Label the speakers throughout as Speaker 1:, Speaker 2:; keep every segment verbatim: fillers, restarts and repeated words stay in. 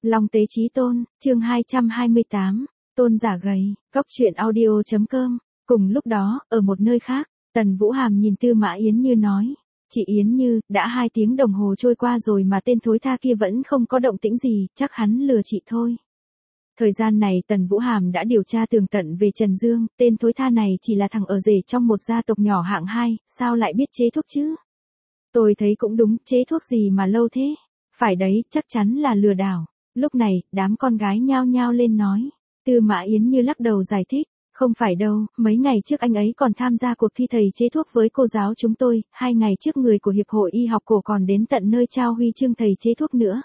Speaker 1: Long tế chí tôn, chương hai trăm hai mươi tám, tôn giả gầy, cóc truyện audio chấm com. Cùng lúc đó, ở một nơi khác, Tần Vũ Hàm nhìn Tư Mã Yến Như nói, chị Yến Như, đã hai tiếng đồng hồ trôi qua rồi mà tên thối tha kia vẫn không có động tĩnh gì, chắc hắn lừa chị thôi. Thời gian này Tần Vũ Hàm đã điều tra tường tận về Trần Dương, tên thối tha này chỉ là thằng ở rể trong một gia tộc nhỏ hạng hai, sao lại biết chế thuốc chứ? Tôi thấy cũng đúng, chế thuốc gì mà lâu thế? Phải đấy, chắc chắn là lừa đảo. Lúc này, đám con gái nhao nhao lên nói. Tư Mã Yến Như lắc đầu giải thích, không phải đâu, mấy ngày trước anh ấy còn tham gia cuộc thi thầy chế thuốc với cô giáo chúng tôi, hai ngày trước người của Hiệp hội Y học cổ còn đến tận nơi trao huy chương thầy chế thuốc nữa.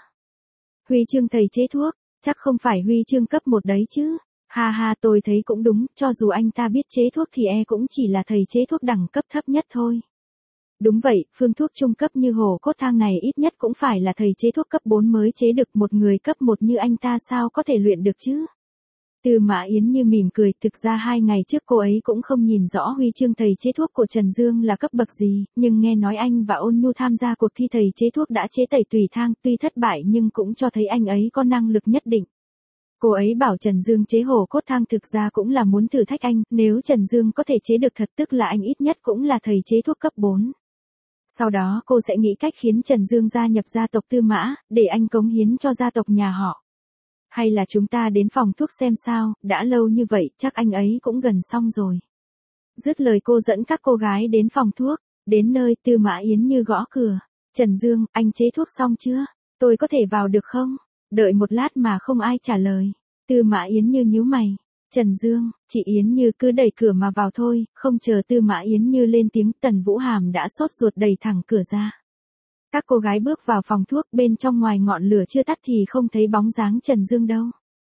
Speaker 1: Huy chương thầy chế thuốc, chắc không phải huy chương cấp một đấy chứ. Ha ha, tôi thấy cũng đúng, cho dù anh ta biết chế thuốc thì e cũng chỉ là thầy chế thuốc đẳng cấp thấp nhất thôi. Đúng vậy, phương thuốc trung cấp như hồ cốt thang này ít nhất cũng phải là thầy chế thuốc cấp bốn mới chế được, một người cấp một như anh ta sao có thể luyện được chứ? Tư Mã Yến Như mỉm cười, thực ra hai ngày trước cô ấy cũng không nhìn rõ huy chương thầy chế thuốc của Trần Dương là cấp bậc gì, nhưng nghe nói anh và Ôn Nhu tham gia cuộc thi thầy chế thuốc đã chế tẩy tùy thang, tuy thất bại nhưng cũng cho thấy anh ấy có năng lực nhất định. Cô ấy bảo Trần Dương chế hồ cốt thang thực ra cũng là muốn thử thách anh, nếu Trần Dương có thể chế được thật tức là anh ít nhất cũng là thầy chế thuốc cấp bốn. Sau đó cô sẽ nghĩ cách khiến Trần Dương gia nhập gia tộc Tư Mã, để anh cống hiến cho gia tộc nhà họ. Hay là chúng ta đến phòng thuốc xem sao, đã lâu như vậy chắc anh ấy cũng gần xong rồi. Dứt lời cô dẫn các cô gái đến phòng thuốc, đến nơi Tư Mã Yến Như gõ cửa. Trần Dương, anh chế thuốc xong chưa? Tôi có thể vào được không? Đợi một lát mà không ai trả lời. Tư Mã Yến Như nhíu mày. Trần Dương, chị Yến Như cứ đẩy cửa mà vào thôi, không chờ Tư Mã Yến Như lên tiếng, Tần Vũ Hàm đã sốt ruột đẩy thẳng cửa ra. Các cô gái bước vào phòng thuốc, bên trong ngoài ngọn lửa chưa tắt thì không thấy bóng dáng Trần Dương đâu.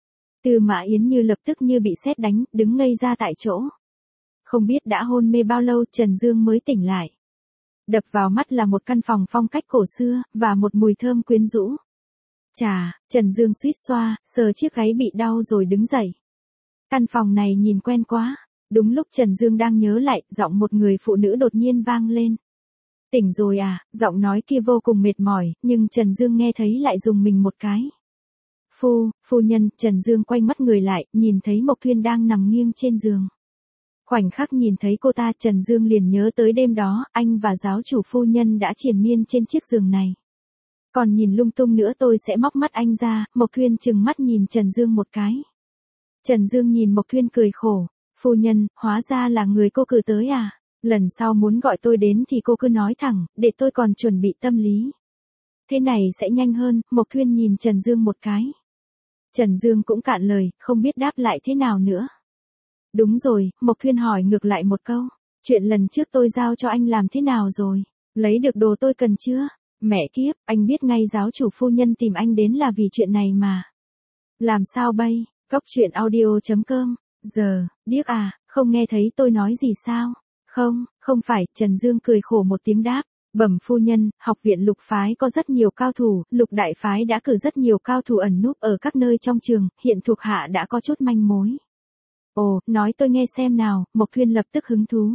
Speaker 1: Tư Mã Yến Như lập tức như bị sét đánh, đứng ngây ra tại chỗ. Không biết đã hôn mê bao lâu Trần Dương mới tỉnh lại. Đập vào mắt là một căn phòng phong cách cổ xưa, và một mùi thơm quyến rũ. Chà, Trần Dương suýt xoa, sờ chiếc gáy bị đau rồi đứng dậy. Căn phòng này nhìn quen quá. Đúng lúc Trần Dương đang nhớ lại, giọng một người phụ nữ đột nhiên vang lên. Tỉnh rồi à, giọng nói kia vô cùng mệt mỏi, nhưng Trần Dương nghe thấy lại rùng mình một cái. Phu, phu nhân, Trần Dương quay mắt người lại, nhìn thấy Mộc Thuyên đang nằm nghiêng trên giường. Khoảnh khắc nhìn thấy cô ta Trần Dương liền nhớ tới đêm đó, anh và giáo chủ phu nhân đã triền miên trên chiếc giường này. Còn nhìn lung tung nữa tôi sẽ móc mắt anh ra, Mộc Thuyên trừng mắt nhìn Trần Dương một cái. Trần Dương nhìn Mộc Thuyên cười khổ, phu nhân, hóa ra là người cô cử tới à? Lần sau muốn gọi tôi đến thì cô cứ nói thẳng, để tôi còn chuẩn bị tâm lý. Thế này sẽ nhanh hơn, Mộc Thuyên nhìn Trần Dương một cái. Trần Dương cũng cạn lời, không biết đáp lại thế nào nữa. Đúng rồi, Mộc Thuyên hỏi ngược lại một câu. Chuyện lần trước tôi giao cho anh làm thế nào rồi? Lấy được đồ tôi cần chưa? Mẹ kiếp, anh biết ngay giáo chủ phu nhân tìm anh đến là vì chuyện này mà. Làm sao bây? Cóc truyện audio chấm com. Giờ, điếc à, không nghe thấy tôi nói gì sao? Không, không phải, Trần Dương cười khổ một tiếng đáp. Bẩm phu nhân, học viện Lục phái có rất nhiều cao thủ, Lục đại phái đã cử rất nhiều cao thủ ẩn núp ở các nơi trong trường, hiện thuộc hạ đã có chút manh mối. Ồ, nói tôi nghe xem nào, Mộc Thuyên lập tức hứng thú.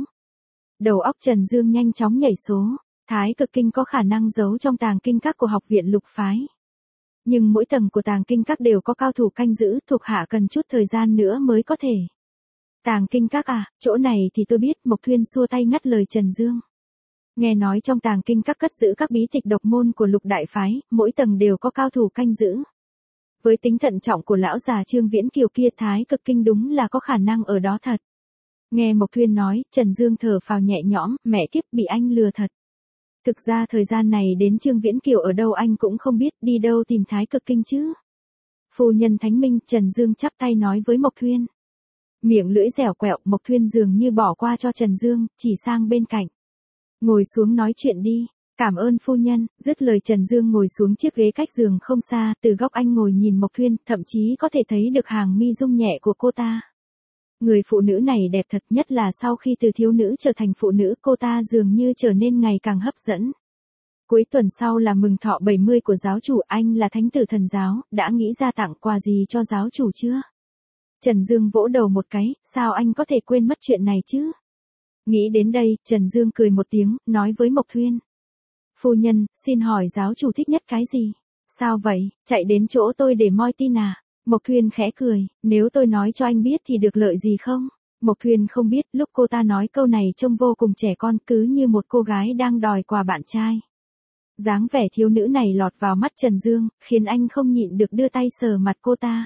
Speaker 1: Đầu óc Trần Dương nhanh chóng nhảy số, Thái Cực Kinh có khả năng giấu trong tàng kinh các của học viện Lục phái. Nhưng mỗi tầng của tàng kinh các đều có cao thủ canh giữ, thuộc hạ cần chút thời gian nữa mới có thể. Tàng kinh các à, chỗ này thì tôi biết, Mộc Thuyên xua tay ngắt lời Trần Dương. Nghe nói trong tàng kinh các cất giữ các bí tịch độc môn của Lục đại phái, mỗi tầng đều có cao thủ canh giữ. Với tính thận trọng của lão già Trương Viễn Kiều kia, Thái Cực Kinh đúng là có khả năng ở đó thật. Nghe Mộc Thuyên nói, Trần Dương thở phào nhẹ nhõm, mẹ kiếp bị anh lừa thật. Thực ra thời gian này đến Trương Viễn Kiều ở đâu anh cũng không biết, đi đâu tìm Thái Cực Kinh chứ. Phu nhân thánh minh, Trần Dương chắp tay nói với Mộc Thuyên. Miệng lưỡi dẻo quẹo, Mộc Thuyên dường như bỏ qua cho Trần Dương, chỉ sang bên cạnh. Ngồi xuống nói chuyện đi, cảm ơn phu nhân, dứt lời Trần Dương ngồi xuống chiếc ghế cách giường không xa, từ góc anh ngồi nhìn Mộc Thuyên, thậm chí có thể thấy được hàng mi rung nhẹ của cô ta. Người phụ nữ này đẹp thật, nhất là sau khi từ thiếu nữ trở thành phụ nữ, cô ta dường như trở nên ngày càng hấp dẫn. Cuối tuần sau là mừng thọ bảy mươi của giáo chủ, anh là thánh tử thần giáo, đã nghĩ ra tặng quà gì cho giáo chủ chưa? Trần Dương vỗ đầu một cái, sao anh có thể quên mất chuyện này chứ? Nghĩ đến đây, Trần Dương cười một tiếng, nói với Mộc Thuyên. Phu nhân, xin hỏi giáo chủ thích nhất cái gì? Sao vậy, chạy đến chỗ tôi để moi tin à? Mộc Thuyên khẽ cười, nếu tôi nói cho anh biết thì được lợi gì không? Mộc Thuyên không biết, lúc cô ta nói câu này trông vô cùng trẻ con, cứ như một cô gái đang đòi quà bạn trai. Dáng vẻ thiếu nữ này lọt vào mắt Trần Dương, khiến anh không nhịn được đưa tay sờ mặt cô ta.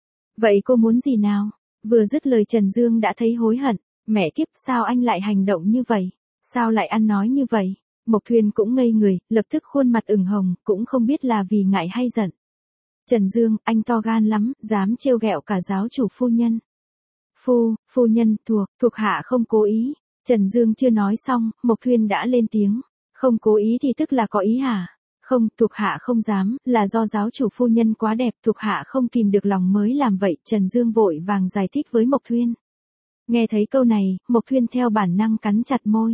Speaker 1: Vậy cô muốn gì nào? Vừa dứt lời Trần Dương đã thấy hối hận. Mẹ kiếp, sao anh lại hành động như vậy? Sao lại ăn nói như vậy? Mộc Thuyên cũng ngây người, lập tức khuôn mặt ửng hồng, cũng không biết là vì ngại hay giận. Trần Dương, anh to gan lắm, dám trêu ghẹo cả giáo chủ phu nhân. Phu, phu nhân, thuộc, thuộc hạ không cố ý. Trần Dương chưa nói xong, Mộc Thuyên đã lên tiếng. Không cố ý thì tức là có ý hả? Không, thuộc hạ không dám, là do giáo chủ phu nhân quá đẹp, thuộc hạ không kìm được lòng mới làm vậy. Trần Dương vội vàng giải thích với Mộc Thuyên. Nghe thấy câu này, Mộc Thuyên theo bản năng cắn chặt môi.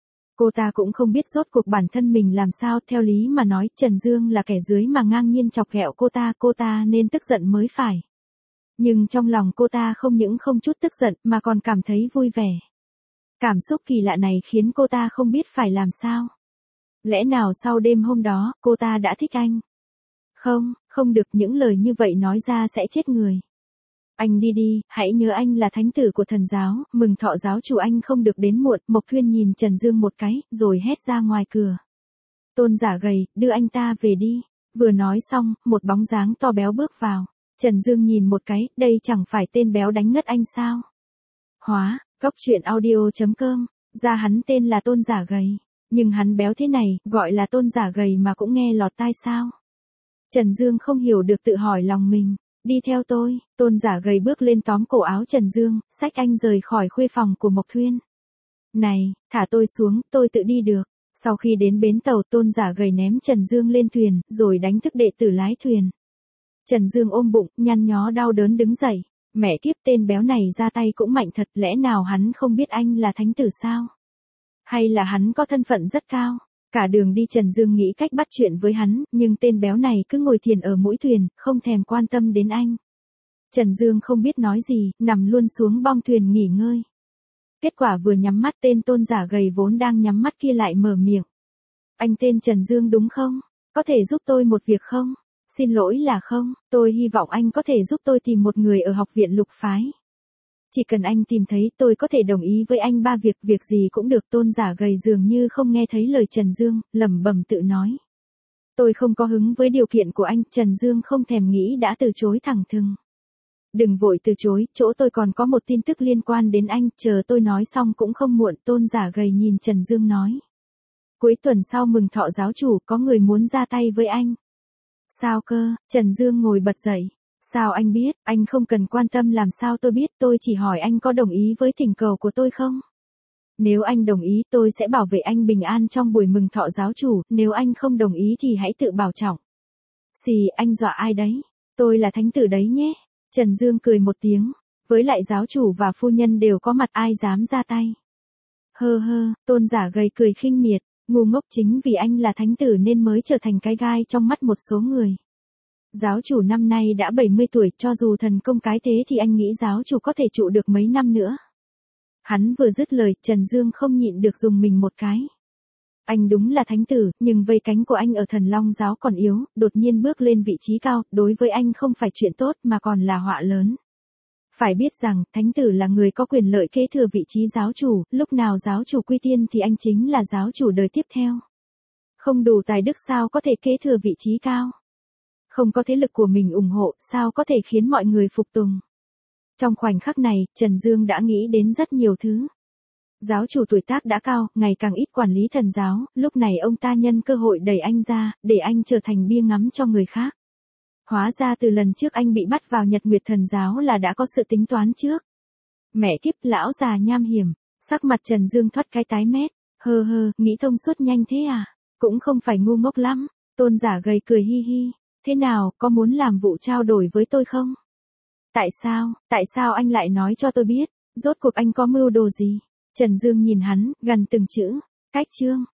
Speaker 1: Cô ta cũng không biết rốt cuộc bản thân mình làm sao, theo lý mà nói, Trần Dương là kẻ dưới mà ngang nhiên chọc ghẹo cô ta, cô ta nên tức giận mới phải. Nhưng trong lòng cô ta không những không chút tức giận mà còn cảm thấy vui vẻ. Cảm xúc kỳ lạ này khiến cô ta không biết phải làm sao. Lẽ nào sau đêm hôm đó, cô ta đã thích anh? Không, không được, những lời như vậy nói ra sẽ chết người. Anh đi đi, hãy nhớ anh là thánh tử của thần giáo, mừng thọ giáo chủ anh không được đến muộn. Mộc Thuyên nhìn Trần Dương một cái, rồi hét ra ngoài cửa. Tôn Giả Gầy, đưa anh ta về đi. Vừa nói xong, một bóng dáng to béo bước vào. Trần Dương nhìn một cái, đây chẳng phải tên béo đánh ngất anh sao? Hóa, Cóc Truyện Audio chấm com, ra hắn tên là Tôn Giả Gầy. Nhưng hắn béo thế này, gọi là Tôn Giả Gầy mà cũng nghe lọt tai sao? Trần Dương không hiểu được, tự hỏi lòng mình. Đi theo tôi, Tôn Giả Gầy bước lên tóm cổ áo Trần Dương, xách anh rời khỏi khuê phòng của Mộc Thuyên. Này, thả tôi xuống, tôi tự đi được. Sau khi đến bến tàu, Tôn Giả Gầy ném Trần Dương lên thuyền, rồi đánh thức đệ tử lái thuyền. Trần Dương ôm bụng, nhăn nhó đau đớn đứng dậy. Mẹ kiếp, tên béo này ra tay cũng mạnh thật, lẽ nào hắn không biết anh là thánh tử sao? Hay là hắn có thân phận rất cao? Cả đường đi Trần Dương nghĩ cách bắt chuyện với hắn, nhưng tên béo này cứ ngồi thiền ở mũi thuyền, không thèm quan tâm đến anh. Trần Dương không biết nói gì, nằm luôn xuống bong thuyền nghỉ ngơi. Kết quả vừa nhắm mắt, tên Tôn Giả Gầy vốn đang nhắm mắt kia lại mở miệng. Anh tên Trần Dương đúng không? Có thể giúp tôi một việc không? Xin lỗi là không, tôi hy vọng anh có thể giúp tôi tìm một người ở học viện Lục Phái. Chỉ cần anh tìm thấy, tôi có thể đồng ý với anh ba việc, việc gì cũng được. Tôn Giả Gầy dường như không nghe thấy lời Trần Dương, lẩm bẩm tự nói. Tôi không có hứng với điều kiện của anh. Trần Dương không thèm nghĩ đã từ chối thẳng thừng. Đừng vội từ chối, chỗ tôi còn có một tin tức liên quan đến anh, chờ tôi nói xong cũng không muộn. Tôn Giả Gầy nhìn Trần Dương nói. Cuối tuần sau mừng thọ giáo chủ, có người muốn ra tay với anh. Sao cơ? Trần Dương ngồi bật dậy. Sao anh biết? Anh không cần quan tâm làm sao tôi biết, tôi chỉ hỏi anh có đồng ý với thỉnh cầu của tôi không? Nếu anh đồng ý, tôi sẽ bảo vệ anh bình an trong buổi mừng thọ giáo chủ, nếu anh không đồng ý thì hãy tự bảo trọng. Xì, anh dọa ai đấy? Tôi là thánh tử đấy nhé. Trần Dương cười một tiếng, với lại giáo chủ và phu nhân đều có mặt, ai dám ra tay. Hơ hơ, Tôn Giả Gầy cười khinh miệt, ngu ngốc, chính vì anh là thánh tử nên mới trở thành cái gai trong mắt một số người. Giáo chủ năm nay đã bảy mươi tuổi, cho dù thần công cái thế thì anh nghĩ giáo chủ có thể trụ được mấy năm nữa. Hắn vừa dứt lời, Trần Dương không nhịn được dùng mình một cái. Anh đúng là thánh tử, nhưng vây cánh của anh ở Thần Long giáo còn yếu, đột nhiên bước lên vị trí cao, đối với anh không phải chuyện tốt mà còn là họa lớn. Phải biết rằng, thánh tử là người có quyền lợi kế thừa vị trí giáo chủ, lúc nào giáo chủ quy tiên thì anh chính là giáo chủ đời tiếp theo. Không đủ tài đức sao có thể kế thừa vị trí cao? Không có thế lực của mình ủng hộ, sao có thể khiến mọi người phục tùng? Trong khoảnh khắc này, Trần Dương đã nghĩ đến rất nhiều thứ. Giáo chủ tuổi tác đã cao, ngày càng ít quản lý thần giáo, lúc này ông ta nhân cơ hội đẩy anh ra, để anh trở thành bia ngắm cho người khác. Hóa ra từ lần trước anh bị bắt vào Nhật Nguyệt thần giáo là đã có sự tính toán trước. Mẹ kiếp, lão già nham hiểm, sắc mặt Trần Dương thoát cái tái mét, hơ hơ, nghĩ thông suốt nhanh thế à? Cũng không phải ngu ngốc lắm. Tôn Giả Gầy cười hi hi. Thế nào, có muốn làm vụ trao đổi với tôi không? Tại sao, tại sao anh lại nói cho tôi biết? Rốt cuộc anh có mưu đồ gì? Trần Dương nhìn hắn, gằn từng chữ. Cách chương.